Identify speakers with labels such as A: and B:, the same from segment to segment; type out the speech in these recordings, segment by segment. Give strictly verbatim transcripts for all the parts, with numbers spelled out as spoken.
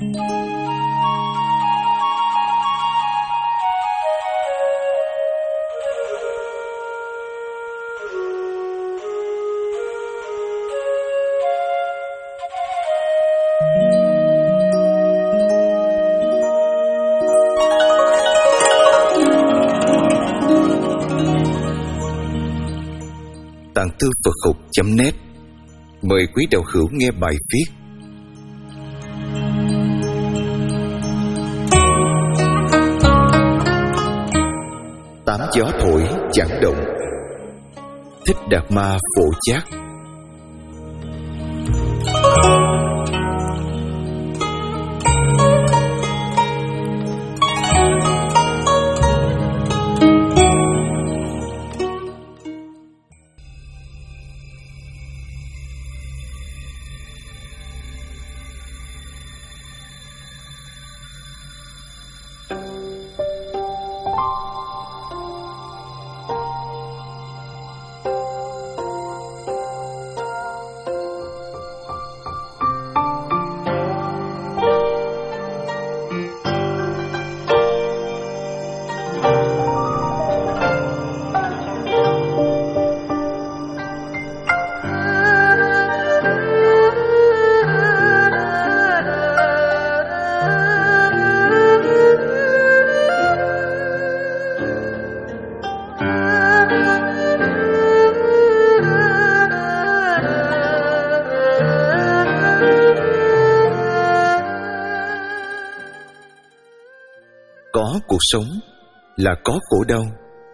A: Tạng Thư Phật Học chấm net mời quý đạo hữu nghe bài viết Tám gió thổi chẳng động, Thích Đạt Ma Phổ Chát. Có cuộc sống là có khổ đau.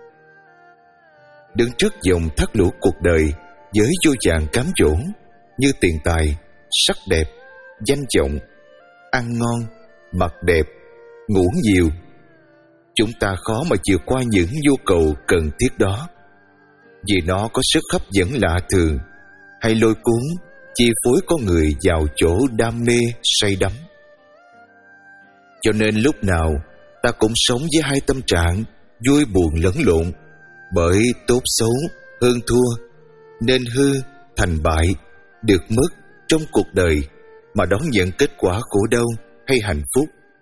A: Đứng trước dòng thác lũ cuộc đời với vô vàn cám dỗ như tiền tài, sắc đẹp, danh vọng, ăn ngon, mặc đẹp, ngủ nhiều, chúng ta khó mà vượt qua những nhu cầu cần thiết đó, vì nó có sức hấp dẫn lạ thường hay lôi cuốn chi phối con người vào chỗ đam mê say đắm. Cho nên lúc nào ta cũng sống với hai tâm trạng vui buồn lẫn lộn, bởi tốt xấu, hơn thua, nên hư, thành bại, được mất trong cuộc đời mà đón nhận kết quả khổ đau hay hạnh phúc.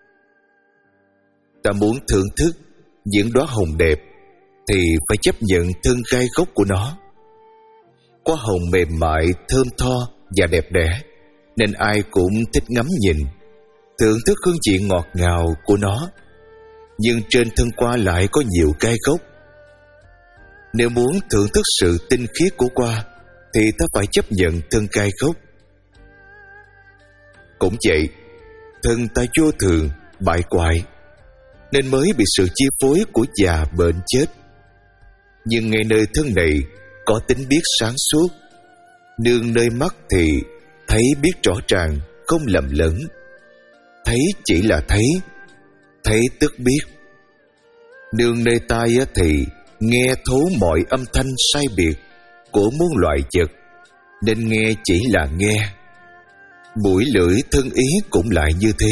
A: Ta muốn thưởng thức những đóa hồng đẹp thì phải chấp nhận thân gai gốc của nó. Hoa hồng mềm mại, thơm tho và đẹp đẽ, nên ai cũng thích ngắm nhìn, thưởng thức hương vị ngọt ngào của nó. Nhưng trên thân hoa lại có nhiều gai gốc. Nếu muốn thưởng thức sự tinh khiết của hoa thì ta phải chấp nhận thân gai gốc. Cũng vậy, thân ta vô thường, bại hoại, nên mới bị sự chi phối của già bệnh chết. Nhưng ngay nơi thân này có tính biết sáng suốt, nương nơi mắt thì thấy biết rõ ràng, không lầm lẫn. Thấy chỉ là thấy, thấy tức biết. Nương nơi tai thì nghe thấu mọi âm thanh sai biệt của muôn loại vật, nên nghe chỉ là nghe. Mũi lưỡi thân ý cũng lại như thế.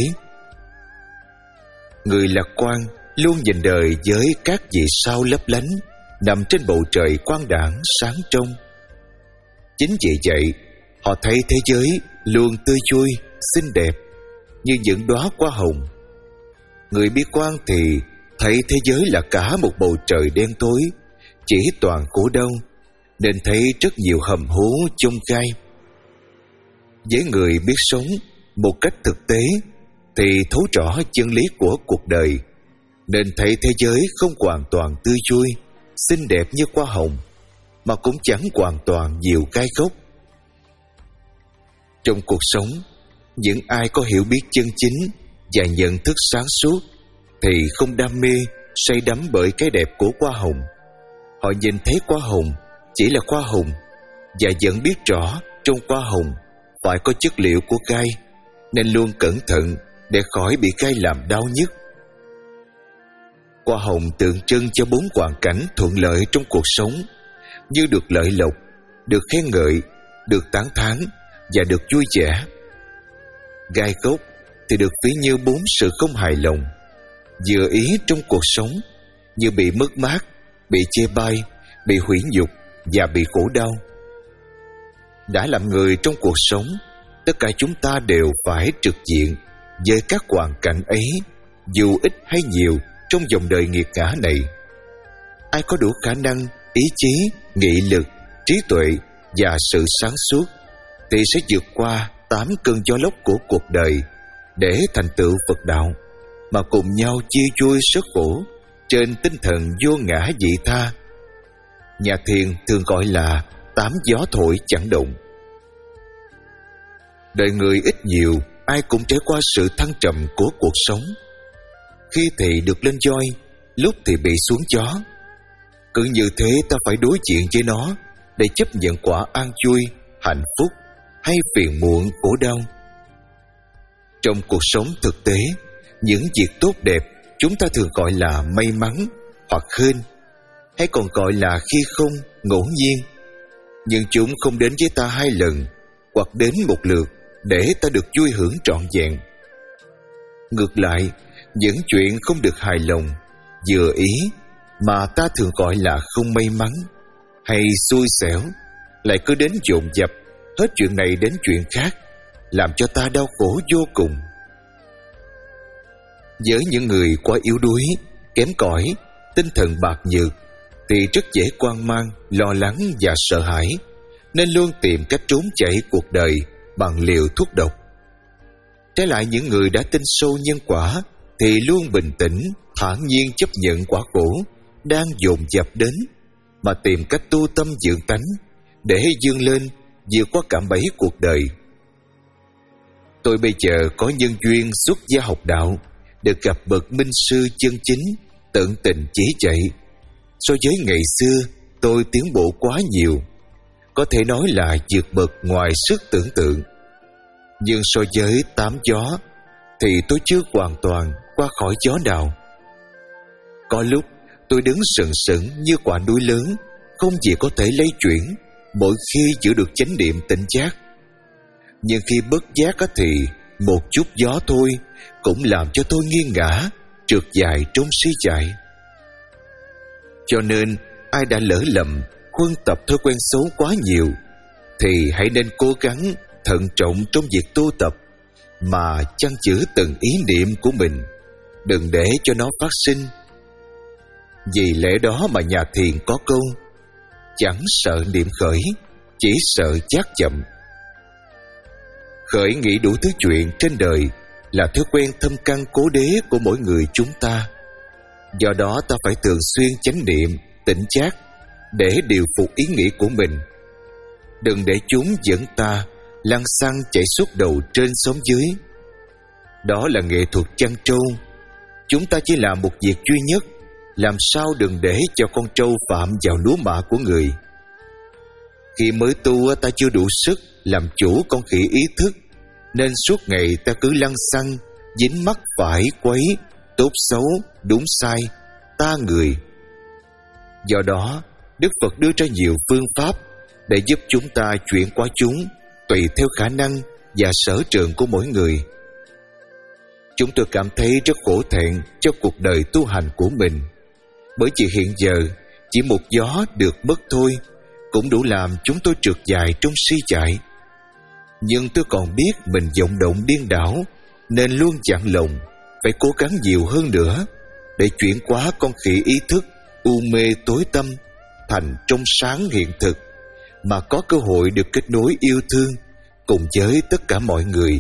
A: Người lạc quan luôn nhìn đời với các vì sao lấp lánh nằm trên bầu trời quang đãng sáng trong. Chính vì vậy họ thấy thế giới luôn tươi vui, xinh đẹp như những đóa hoa hồng. Người bi quan thì thấy thế giới là cả một bầu trời đen tối, chỉ toàn khổ đau, nên thấy rất nhiều hầm hố chông gai. Với người biết sống một cách thực tế thì thấu rõ chân lý của cuộc đời, nên thấy thế giới không hoàn toàn tươi vui, xinh đẹp như hoa hồng, mà cũng chẳng hoàn toàn nhiều gai gốc. Trong cuộc sống, những ai có hiểu biết chân chính và nhận thức sáng suốt thì không đam mê, say đắm bởi cái đẹp của hoa hồng. Họ nhìn thấy hoa hồng chỉ là hoa hồng, và vẫn biết rõ trong hoa hồng phải có chất liệu của gai, nên luôn cẩn thận để khỏi bị gai làm đau nhức. Hoa hồng tượng trưng cho bốn hoàn cảnh thuận lợi trong cuộc sống, như được lợi lộc, được khen ngợi, được tán thán và được vui vẻ. Gai gốc thì được ví như bốn sự không hài lòng, vừa ý trong cuộc sống, như bị mất mát, bị chê bai, bị hủy nhục và bị khổ đau. Đã làm người trong cuộc sống, tất cả chúng ta đều phải trực diện với các hoàn cảnh ấy, dù ít hay nhiều trong dòng đời nghiệt ngã này. Ai có đủ khả năng, ý chí, nghị lực, trí tuệ và sự sáng suốt thì sẽ vượt qua tám cơn gió lốc của cuộc đời để thành tựu Phật đạo, mà cùng nhau chia vui sức khổ trên tinh thần vô ngã vị tha. Nhà thiền thường gọi là tám gió thổi chẳng động. Đời người ít nhiều ai cũng trải qua sự thăng trầm của cuộc sống. Khi thì được lên voi, lúc thì bị xuống chó. Cứ như thế ta phải đối diện với nó để chấp nhận quả an vui, hạnh phúc hay phiền muộn, khổ đau. Trong cuộc sống thực tế, những việc tốt đẹp chúng ta thường gọi là may mắn hoặc hên, hay còn gọi là khi không, ngẫu nhiên. Nhưng chúng không đến với ta hai lần hoặc đến một lượt để ta được vui hưởng trọn vẹn. Ngược lại, những chuyện không được hài lòng, vừa ý mà ta thường gọi là không may mắn hay xui xẻo lại cứ đến dồn dập, hết chuyện này đến chuyện khác, làm cho ta đau khổ vô cùng. Với những người quá yếu đuối, kém cỏi, tinh thần bạc nhược thì rất dễ hoang mang, lo lắng và sợ hãi, nên luôn tìm cách trốn chạy cuộc đời bằng liều thuốc độc. Trái lại, những người đã tin sâu nhân quả thì luôn bình tĩnh, thản nhiên chấp nhận quả khổ đang dồn dập đến, mà tìm cách tu tâm dưỡng tánh để vươn lên vượt qua cạm bẫy cuộc đời. Tôi bây giờ có nhân duyên xuất gia học đạo, được gặp bậc minh sư chân chính, tận tình chỉ dạy. So với ngày xưa, tôi tiến bộ quá nhiều, có thể nói là vượt bậc ngoài sức tưởng tượng. Nhưng so với tám gió thì tôi chưa hoàn toàn qua khỏi gió nào. Có lúc tôi đứng sừng sững như quả núi lớn, không gì có thể lay chuyển, mỗi khi giữ được chánh niệm tỉnh giác. Nhưng khi bất giác thì một chút gió thôi cũng làm cho tôi nghiêng ngã, trượt dài trong si chạy. Cho nên ai đã lỡ lầm huân tập thói quen xấu quá nhiều thì hãy nên cố gắng thận trọng trong việc tu tập, mà chăn chữ từng ý niệm của mình, đừng để cho nó phát sinh. Vì lẽ đó mà nhà thiền có câu: chẳng sợ niệm khởi, chỉ sợ giác chậm. Khởi nghĩ đủ thứ chuyện trên đời là thói quen thâm căn cố đế của mỗi người chúng ta. Do đó ta phải thường xuyên chánh niệm, tỉnh giác để điều phục ý nghĩ của mình. Đừng để chúng dẫn ta lăng xăng chạy suốt đầu trên xóm dưới. Đó là nghệ thuật chăn trâu. Chúng ta chỉ làm một việc duy nhất: làm sao đừng để cho con trâu phạm vào lúa mạ của người. Khi mới tu, ta chưa đủ sức làm chủ con khỉ ý thức, nên suốt ngày ta cứ lăng xăng, dính mắc phải quấy, tốt xấu, đúng sai, ta người. Do đó, Đức Phật đưa ra nhiều phương pháp để giúp chúng ta chuyển qua chúng tùy theo khả năng và sở trường của mỗi người. Chúng tôi cảm thấy rất khổ thẹn cho cuộc đời tu hành của mình, bởi vì hiện giờ chỉ một gió được mất thôi cũng đủ làm chúng tôi trượt dài trong si chạy. Nhưng tôi còn biết mình vọng động điên đảo, nên luôn dặn lòng phải cố gắng nhiều hơn nữa để chuyển hóa con khỉ ý thức u mê tối tăm thành trong sáng hiện thực, mà có cơ hội được kết nối yêu thương cùng với tất cả mọi người.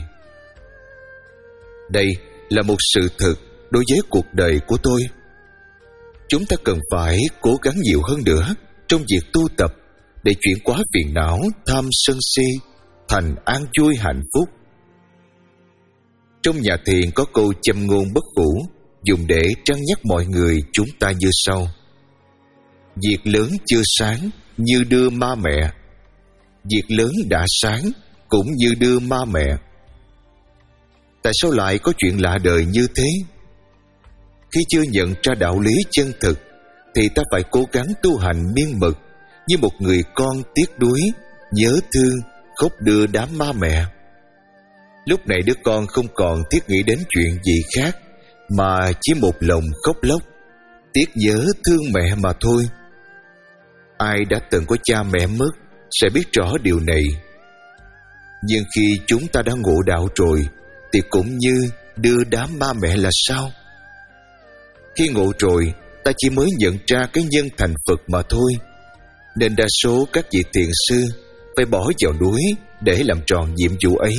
A: Đây là một sự thật đối với cuộc đời của tôi. Chúng ta cần phải cố gắng nhiều hơn nữa trong việc tu tập để chuyển hóa phiền não, tham sân si thành an vui hạnh phúc. Trong nhà thiền có câu châm ngôn bất hủ dùng để trăn nhắc mọi người chúng ta như sau: việc lớn chưa sáng như đưa ma mẹ, việc lớn đã sáng cũng như đưa ma mẹ. Tại sao lại có chuyện lạ đời như thế? Khi chưa nhận ra đạo lý chân thực thì ta phải cố gắng tu hành miên mật như một người con tiếc đuối, nhớ thương, khóc đưa đám ma mẹ. Lúc này đứa con không còn thiết nghĩ đến chuyện gì khác, mà chỉ một lòng khóc lóc, tiếc nhớ thương mẹ mà thôi. Ai đã từng có cha mẹ mất sẽ biết rõ điều này. Nhưng khi chúng ta đã ngộ đạo rồi thì cũng như đưa đám ma mẹ là sao? Khi ngộ rồi, ta chỉ mới nhận ra cái nhân thành Phật mà thôi, nên đa số các vị thiền sư phải bỏ vào núi để làm tròn nhiệm vụ ấy.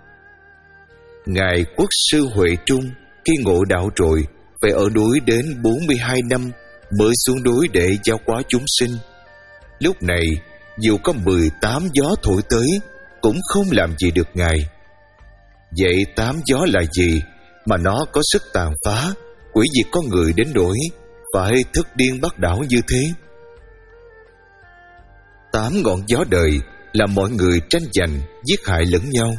A: Ngài Quốc sư Huệ Trung khi ngộ đạo rồi phải ở núi đến bốn mươi hai năm mới xuống núi để giáo hóa chúng sinh. Lúc này dù có mười tám gió thổi tới cũng không làm gì được Ngài. Vậy tám gió là gì mà nó có sức tàn phá, quỷ diệt con người đến nỗi phải thức điên bắt đảo như thế? Tám ngọn gió đời là mọi người tranh giành, giết hại lẫn nhau.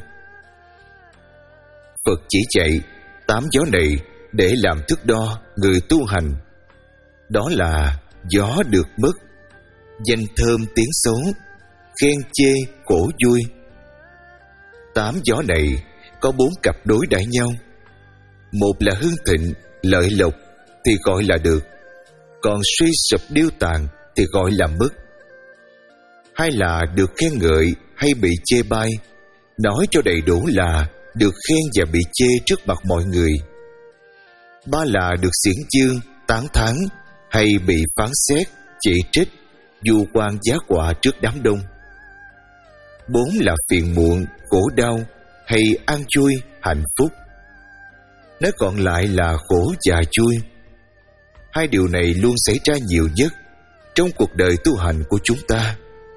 A: Phật chỉ dạy tám gió này để làm thước đo người tu hành. Đó là gió được mất, danh thơm tiếng xấu, khen chê khổ vui. Tám gió này có bốn cặp đối đãi nhau. Một là hưng thịnh, lợi lộc thì gọi là được, còn suy sụp điêu tàn thì gọi là mất. Hai là được khen ngợi hay bị chê bai, nói cho đầy đủ là được khen và bị chê trước mặt mọi người. Ba là được xiển dương, tán thán hay bị phán xét, chỉ trích, vu oan giá họa trước đám đông. Bốn là phiền muộn, khổ đau hay an vui, hạnh phúc. Nói còn lại là khổ và vui. Hai điều này luôn xảy ra nhiều nhất trong cuộc đời tu hành của chúng ta.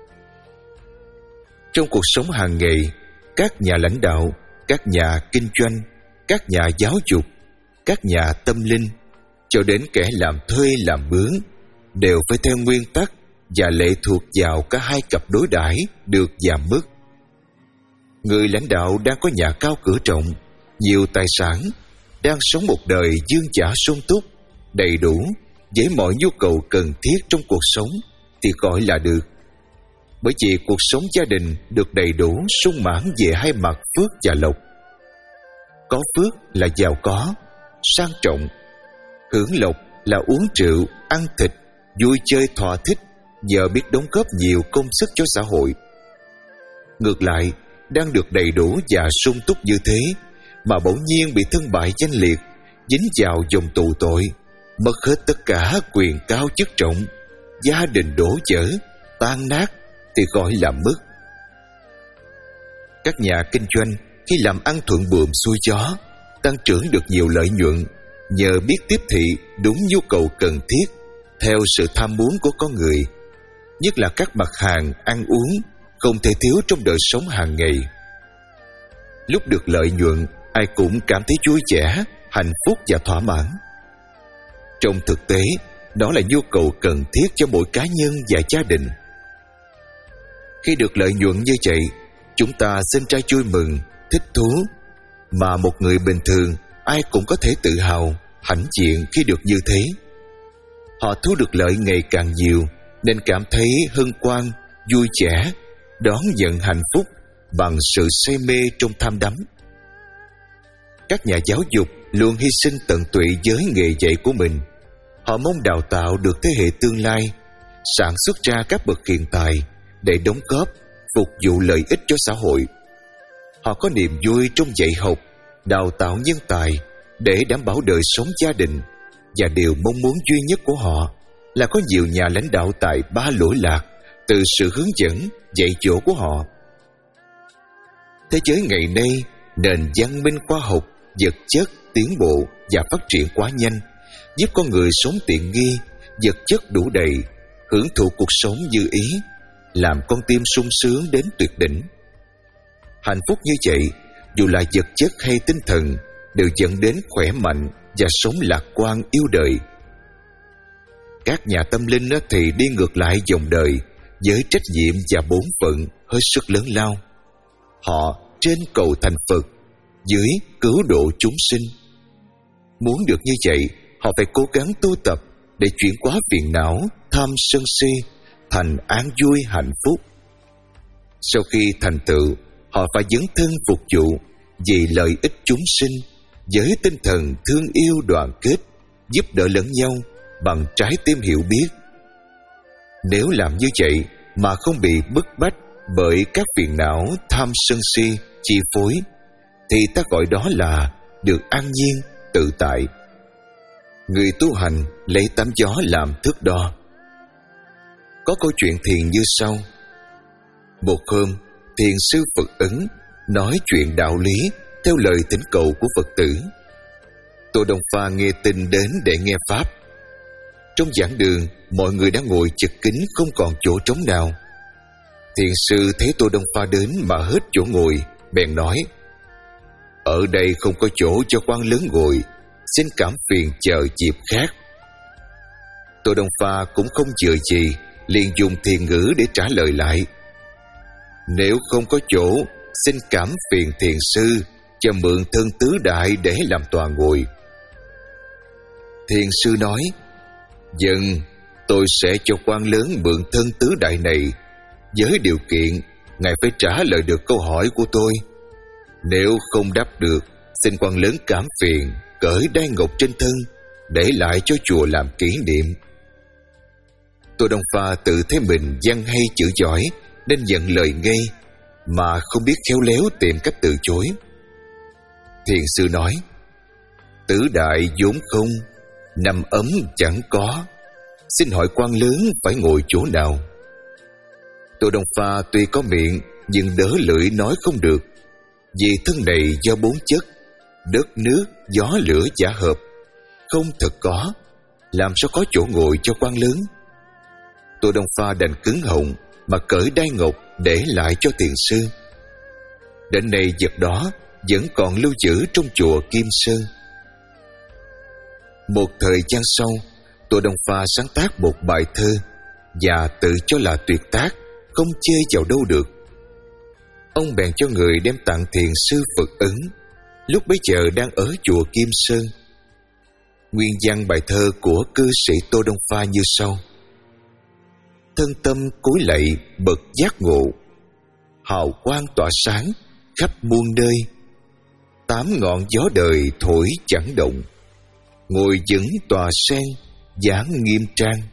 A: Trong cuộc sống hàng ngày, các nhà lãnh đạo, các nhà kinh doanh, các nhà giáo dục, các nhà tâm linh, cho đến kẻ làm thuê làm mướn, đều phải theo nguyên tắc và lệ thuộc vào cả hai cặp đối đãi được và mất. Người lãnh đạo đang có nhà cao cửa rộng, nhiều tài sản, đang sống một đời dương dã sung túc, đầy đủ với mọi nhu cầu cần thiết trong cuộc sống thì gọi là được. Bởi vì cuộc sống gia đình được đầy đủ sung mãn về hai mặt phước và lộc. Có phước là giàu có, sang trọng. Hưởng lộc là uống rượu, ăn thịt, vui chơi thỏa thích, nhờ biết đóng góp nhiều công sức cho xã hội. Ngược lại, đang được đầy đủ và sung túc như thế mà bỗng nhiên bị thân bại danh liệt, dính vào dòng tù tội, mất hết tất cả quyền cao chức trọng, gia đình đổ vỡ, tan nát thì gọi là mất. Các nhà kinh doanh khi làm ăn thuận buồm xuôi gió, tăng trưởng được nhiều lợi nhuận nhờ biết tiếp thị đúng nhu cầu cần thiết theo sự tham muốn của con người, nhất là các mặt hàng ăn uống không thể thiếu trong đời sống hàng ngày. Lúc được lợi nhuận, ai cũng cảm thấy vui vẻ, hạnh phúc và thỏa mãn. Trong thực tế, đó là nhu cầu cần thiết cho mỗi cá nhân và gia đình. Khi được lợi nhuận như vậy, chúng ta sinh ra vui mừng, thích thú, mà một người bình thường ai cũng có thể tự hào, hãnh diện khi được như thế. Họ thu được lợi ngày càng nhiều nên cảm thấy hân hoan, vui vẻ, đón nhận hạnh phúc bằng sự say mê trong tham đắm. Các nhà giáo dục luôn hy sinh tận tụy với nghề dạy của mình. Họ mong đào tạo được thế hệ tương lai, sản xuất ra các bậc hiện tài để đóng góp, phục vụ lợi ích cho xã hội. Họ có niềm vui trong dạy học, đào tạo nhân tài để đảm bảo đời sống gia đình, và điều mong muốn duy nhất của họ là có nhiều nhà lãnh đạo tài ba lỗi lạc từ sự hướng dẫn, dạy dỗ của họ. Thế giới ngày nay, nền văn minh khoa học, vật chất tiến bộ và phát triển quá nhanh, giúp con người sống tiện nghi, vật chất đủ đầy, hưởng thụ cuộc sống như ý, làm con tim sung sướng đến tuyệt đỉnh. Hạnh phúc như vậy, dù là vật chất hay tinh thần, đều dẫn đến khỏe mạnh và sống lạc quan yêu đời. Các nhà tâm linh thì đi ngược lại dòng đời với trách nhiệm và bổn phận hết sức lớn lao. Họ trên cầu thành Phật, dưới cứu độ chúng sinh. Muốn được như vậy, họ phải cố gắng tu tập để chuyển hóa phiền não, tham sân si thành an vui hạnh phúc. Sau khi thành tựu, họ phải dấn thân phục vụ vì lợi ích chúng sinh với tinh thần thương yêu đoàn kết, giúp đỡ lẫn nhau bằng trái tim hiểu biết. Nếu làm như vậy mà không bị bức bách bởi các phiền não tham sân si chi phối, thì ta gọi đó là được an nhiên, tự tại. Người tu hành lấy tám gió làm thước đo. Có câu chuyện thiền như sau. Một hôm, thiền sư Phật Ấn nói chuyện đạo lý theo lời thỉnh cầu của Phật tử. Tô Đông Pha nghe tin đến để nghe pháp. Trong giảng đường, mọi người đã ngồi chật kín không còn chỗ trống nào. Thiền sư thấy Tô Đông Pha đến mà hết chỗ ngồi, bèn nói: ở đây không có chỗ cho quan lớn ngồi, xin cảm phiền chờ dịp khác. Tô Đông Pha cũng không chừa gì, liền dùng thiền ngữ để trả lời lại: nếu không có chỗ, xin cảm phiền thiền sư cho mượn thân tứ đại để làm tòa ngồi. Thiền sư nói: Dân, tôi sẽ cho quan lớn mượn thân tứ đại này, với điều kiện ngài phải trả lời được câu hỏi của tôi. Nếu không đáp được, xin quan lớn cảm phiền cởi đai ngọc trên thân, để lại cho chùa làm kỷ niệm. Tô Đông Pha tự thấy mình văn hay chữ giỏi, nên nhận lời ngay, mà không biết khéo léo tìm cách từ chối. Thiền sư nói: tứ đại vốn không, nằm ấm chẳng có, xin hỏi quan lớn phải ngồi chỗ nào? Tô Đông Pha tuy có miệng, nhưng đỡ lưỡi nói không được, vì thân này do bốn chất đất, nước, gió, lửa giả hợp, không thật có, làm sao có chỗ ngồi cho quan lớn. Tô Đông Pha đành cứng họng mà cởi đai ngọc để lại cho thiền sư. Đến nay vật đó vẫn còn lưu giữ trong chùa Kim Sơn. Một thời gian sau, Tô Đông Pha sáng tác một bài thơ và tự cho là tuyệt tác, không chê vào đâu được. Ông bèn cho người đem tặng thiền sư Phật Ấn, lúc bấy giờ đang ở chùa Kim Sơn. Nguyên văn bài thơ của cư sĩ Tô Đông Pha như sau: thân tâm cúi lạy bậc giác ngộ, hào quang tỏa sáng khắp muôn nơi, tám ngọn gió đời thổi chẳng động, ngồi vững tòa sen dáng nghiêm trang.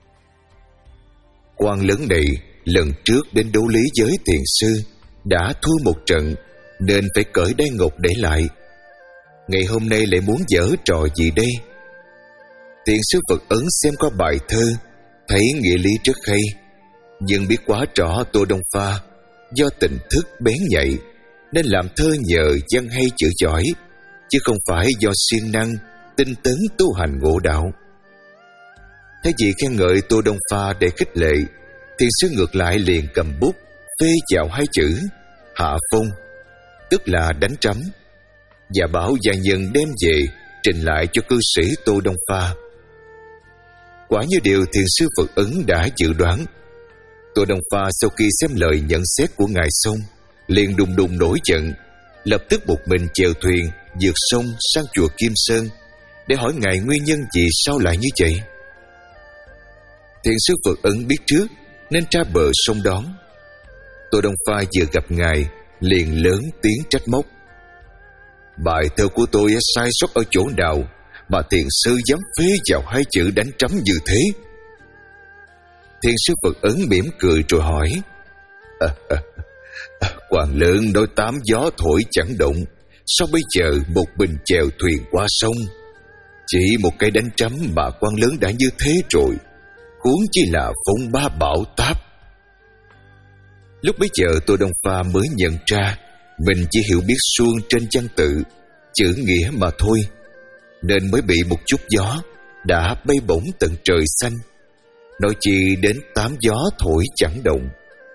A: Quan lớn này lần trước đến đấu lý với thiền sư đã thua một trận, nên phải cởi đai ngọc để lại. Ngày hôm nay lại muốn giở trò gì đây? Thiền sư Phật Ấn xem qua bài thơ, thấy nghĩa lý rất hay, nhưng biết quá rõ Tô Đông Pha do tình thức bén nhạy nên làm thơ nhờ văn hay chữ giỏi, chứ không phải do siêng năng tinh tấn tu hành ngộ đạo. Thay vì khen ngợi Tô Đông Pha để khích lệ, thiền sư ngược lại liền cầm bút phê vào hai chữ hạ phong, tức là đánh trắm, và bảo gia nhân đem về trình lại cho cư sĩ Tô Đông Pha. Quả như điều thiền sư Phật Ấn đã dự đoán. Tô Đông Pha sau khi xem lời nhận xét của ngài xong, liền đùng đùng nổi giận, lập tức một mình chèo thuyền vượt sông sang chùa Kim Sơn để hỏi ngài nguyên nhân vì sao lại như vậy. Thiền sư Phật Ấn biết trước nên ra bờ sông đón. Tô Đông Pha vừa gặp ngài liền lớn tiếng trách móc: bài thơ của tôi sai sót ở chỗ nào mà thiền sư dám phế vào hai chữ đánh trắm như thế? Thiền sư Phật Ấn mỉm cười rồi hỏi: à, à, à, quan lớn nói tám gió thổi chẳng động, sao bây giờ một mình chèo thuyền qua sông? Chỉ một cây đánh trắm mà quan lớn đã như thế rồi, huống chi là phong ba bão táp. Lúc bấy giờ Tô Đông Pha mới nhận ra mình chỉ hiểu biết suông trên văn tự, chữ nghĩa mà thôi, nên mới bị một chút gió đã bay bổng tận trời xanh, nói chi đến tám gió thổi chẳng động.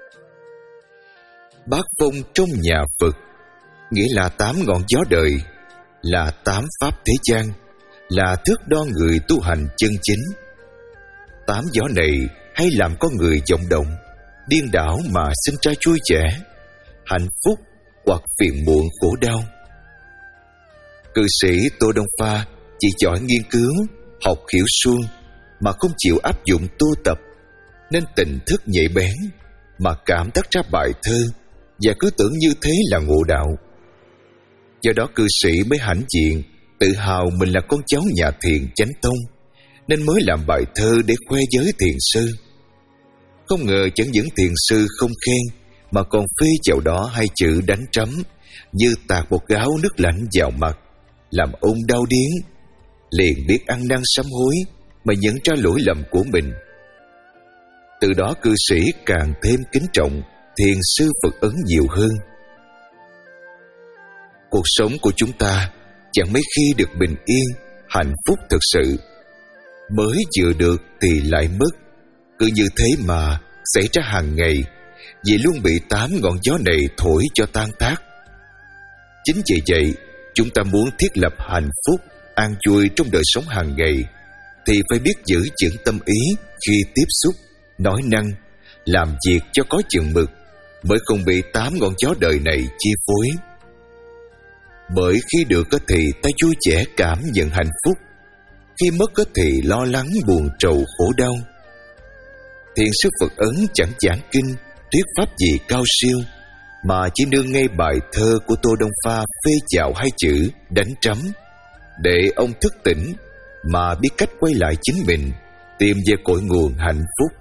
A: Bát phong trong nhà Phật nghĩa là tám ngọn gió đời, là tám pháp thế gian, là thước đo người tu hành chân chính. Tám gió này hay làm con người vọng động, điên đảo mà sinh ra vui vẻ, hạnh phúc hoặc phiền muộn khổ đau. Cư sĩ Tô Đông Pha chỉ giỏi nghiên cứu, học hiểu suông mà không chịu áp dụng tu tập, nên tình thức nhạy bén mà cảm tác ra bài thơ và cứ tưởng như thế là ngộ đạo. Do đó cư sĩ mới hãnh diện tự hào mình là con cháu nhà thiền chánh tông, nên mới làm bài thơ để khoe với thiền sư. Không ngờ chẳng những thiền sư không khen mà còn phê vào đó hai chữ đánh trắm như tạt một gáo nước lạnh vào mặt, làm ông đau điếng, liền biết ăn năn sám hối mà nhận ra lỗi lầm của mình. Từ đó cư sĩ càng thêm kính trọng thiền sư Phật Ấn nhiều hơn. Cuộc sống của chúng ta chẳng mấy khi được bình yên, hạnh phúc thực sự. Mới vừa được thì lại mất, cứ như thế mà xảy ra hàng ngày, vì luôn bị tám ngọn gió này thổi cho tan tác. Chính vì vậy, chúng ta muốn thiết lập hạnh phúc, an vui trong đời sống hàng ngày, thì phải biết giữ vững tâm ý khi tiếp xúc, nói năng, làm việc cho có chừng mực, mới không bị tám ngọn gió đời này chi phối. Bởi khi được thì ta vui vẻ cảm nhận hạnh phúc, khi mất thì lo lắng buồn trầu khổ đau. Thiền sư Phật Ấn chẳng giảng kinh, thuyết pháp gì cao siêu, mà chỉ nương ngay bài thơ của Tô Đông Pha phê chạo hai chữ đánh trắm, để ông thức tỉnh mà biết cách quay lại chính mình, tìm về cội nguồn hạnh phúc.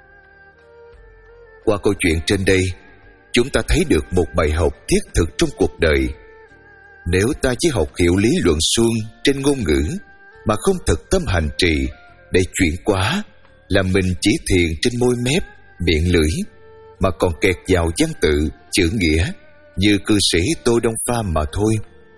A: Qua câu chuyện trên đây, chúng ta thấy được một bài học thiết thực trong cuộc đời. Nếu ta chỉ học hiểu lý luận suông trên ngôn ngữ mà không thực tâm hành trì, để chuyển hóa là mình chỉ thiền trên môi mép, miệng lưỡi, mà còn kẹt vào văn tự, chữ nghĩa như cư sĩ Tô Đông Pha mà thôi.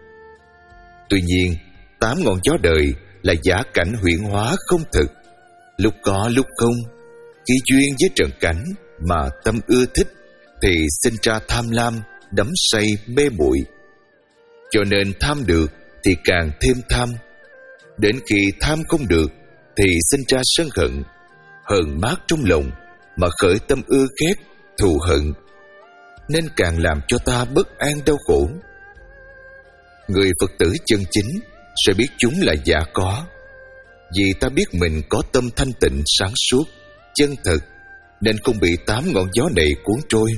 A: Tuy nhiên, tám ngọn gió đời là giả cảnh huyễn hóa không thực, lúc có lúc không. Khi duyên với trần cảnh mà tâm ưa thích thì sinh ra tham lam, đắm say, mê muội. Cho nên tham được thì càng thêm tham, đến khi tham không được thì sinh ra sân hận, hờn mát trong lòng mà khởi tâm ưa ghét, thù hận, nên càng làm cho ta bất an đau khổ. Người Phật tử chân chính sẽ biết chúng là giả có, vì ta biết mình có tâm thanh tịnh sáng suốt, chân thật, nên không bị tám ngọn gió này cuốn trôi.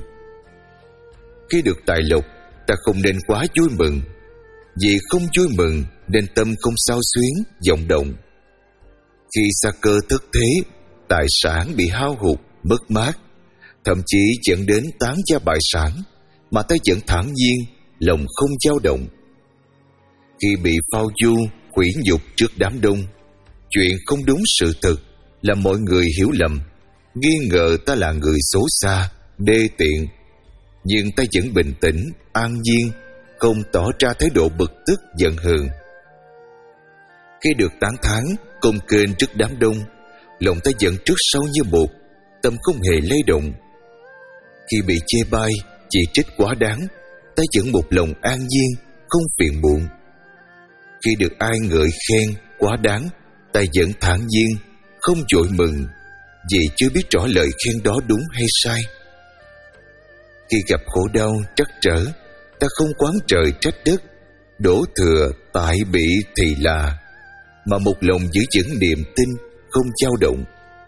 A: Khi được tài lộc, ta không nên quá vui mừng, vì không vui mừng nên tâm không xao xuyến, vọng động. Khi sa cơ thất thế, tài sản bị hao hụt, mất mát, thậm chí dẫn đến tán gia bại sản, mà ta vẫn thản nhiên, lòng không dao động. Khi bị phao du, hủy nhục trước đám đông, chuyện không đúng sự thật là mọi người hiểu lầm, nghi ngờ ta là người xấu xa, đê tiện, nhưng ta vẫn bình tĩnh, an nhiên, không tỏ ra thái độ bực tức, giận hờn. Khi được tán thán, công kênh trước đám đông, lòng ta vẫn trước sau như một, tâm không hề lay động. Khi bị chê bai, chỉ trích quá đáng, ta vẫn một lòng an nhiên, không phiền muộn. Khi được ai ngợi khen quá đáng, ta vẫn thản nhiên, không vội mừng, vì chưa biết rõ lời khen đó đúng hay sai. Khi gặp khổ đau trắc trở, ta không oán trời trách đất, đổ thừa tại bị thì là, mà một lòng giữ vững niềm tin, không dao động.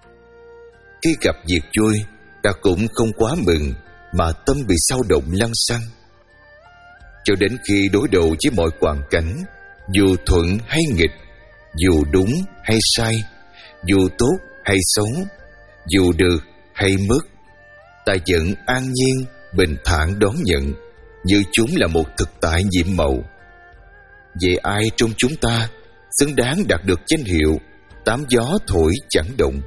A: Khi gặp việc vui, ta cũng không quá mừng, mà tâm bị xao động lăng xăng. Cho đến khi đối đầu với mọi hoàn cảnh, dù thuận hay nghịch, dù đúng hay sai, dù tốt hay xấu, dù được hay mất, ta vẫn an nhiên, bình thản đón nhận, như chúng là một thực tại nhiệm màu. Vậy ai trong chúng ta xứng đáng đạt được danh hiệu tám gió thổi chẳng động?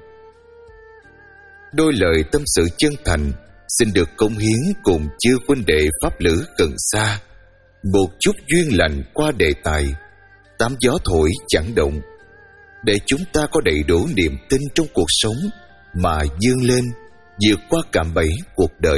A: Đôi lời tâm sự chân thành xin được cống hiến cùng chư huynh đệ pháp lữ gần xa, một chút duyên lành qua đề tài tám gió thổi chẳng động, để chúng ta có đầy đủ niềm tin trong cuộc sống mà vươn lên, vượt qua cạm bẫy cuộc đời.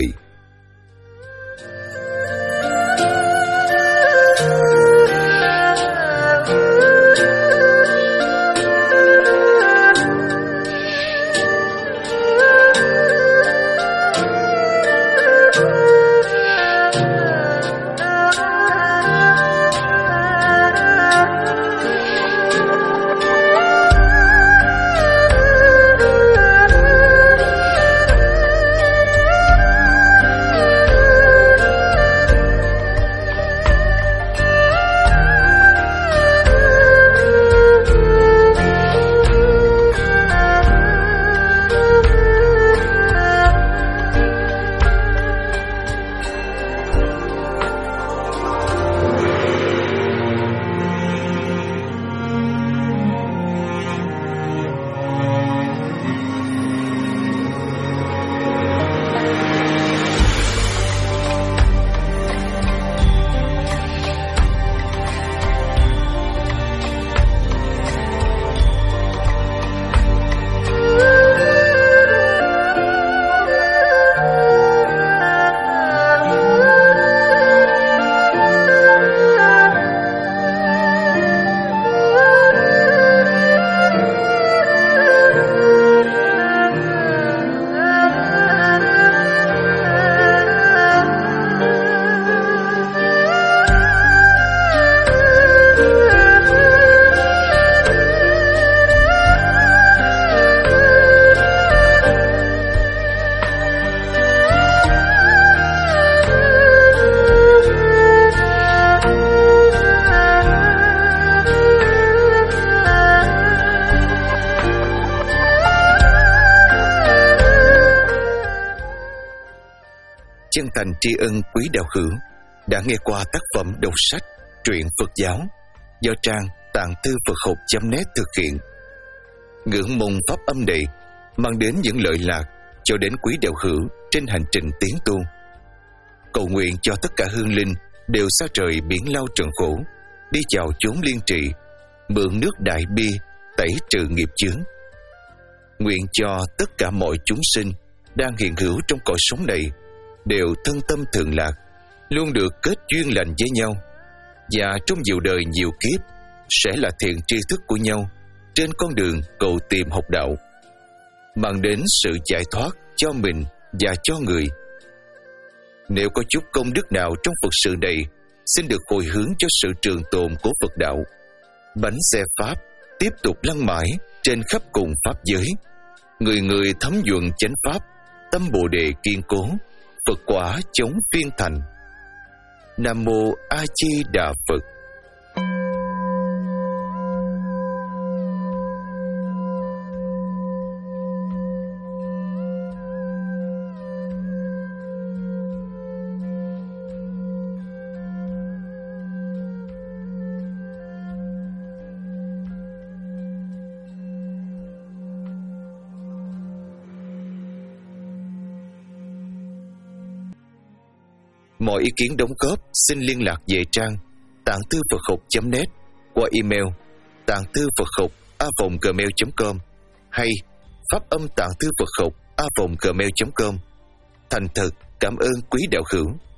A: chân thành tri ân quý đạo hữu đã nghe qua tác phẩm đọc sách truyện Phật giáo do trang tạng thư Phật học chấm net thực hiện. Ngưỡng mong pháp âm này mang đến những lợi lạc cho đến quý đạo hữu trên hành trình tiến tu. Cầu nguyện cho tất cả hương linh đều xa trời biển lao trần khổ, đi chào chốn liên trị, mượn nước đại bi tẩy trừ nghiệp chướng. Nguyện cho tất cả mọi chúng sinh đang hiện hữu trong cõi sống này đều thân tâm thường lạc, luôn được kết duyên lành với nhau, và trong nhiều đời nhiều kiếp sẽ là thiện tri thức của nhau trên con đường cầu tìm học đạo, mang đến sự giải thoát cho mình và cho người. Nếu có chút công đức nào trong Phật sự này, xin được hồi hướng cho sự trường tồn của Phật đạo. Bánh xe Pháp tiếp tục lăn mãi trên khắp cùng Pháp giới. Người người thấm nhuận chánh Pháp, tâm Bồ Đề kiên cố, Phật quả chống phiên thành. Nam Mô A Di Đà Phật. Mọi ý kiến đóng góp xin liên lạc về trang tạng thư Phật học chấm net qua email tạng thư Phật học a vòng gmail chấm com hay pháp âm tạng thư Phật học a vòng gmail chấm com. Thành thật cảm ơn quý đạo hữu.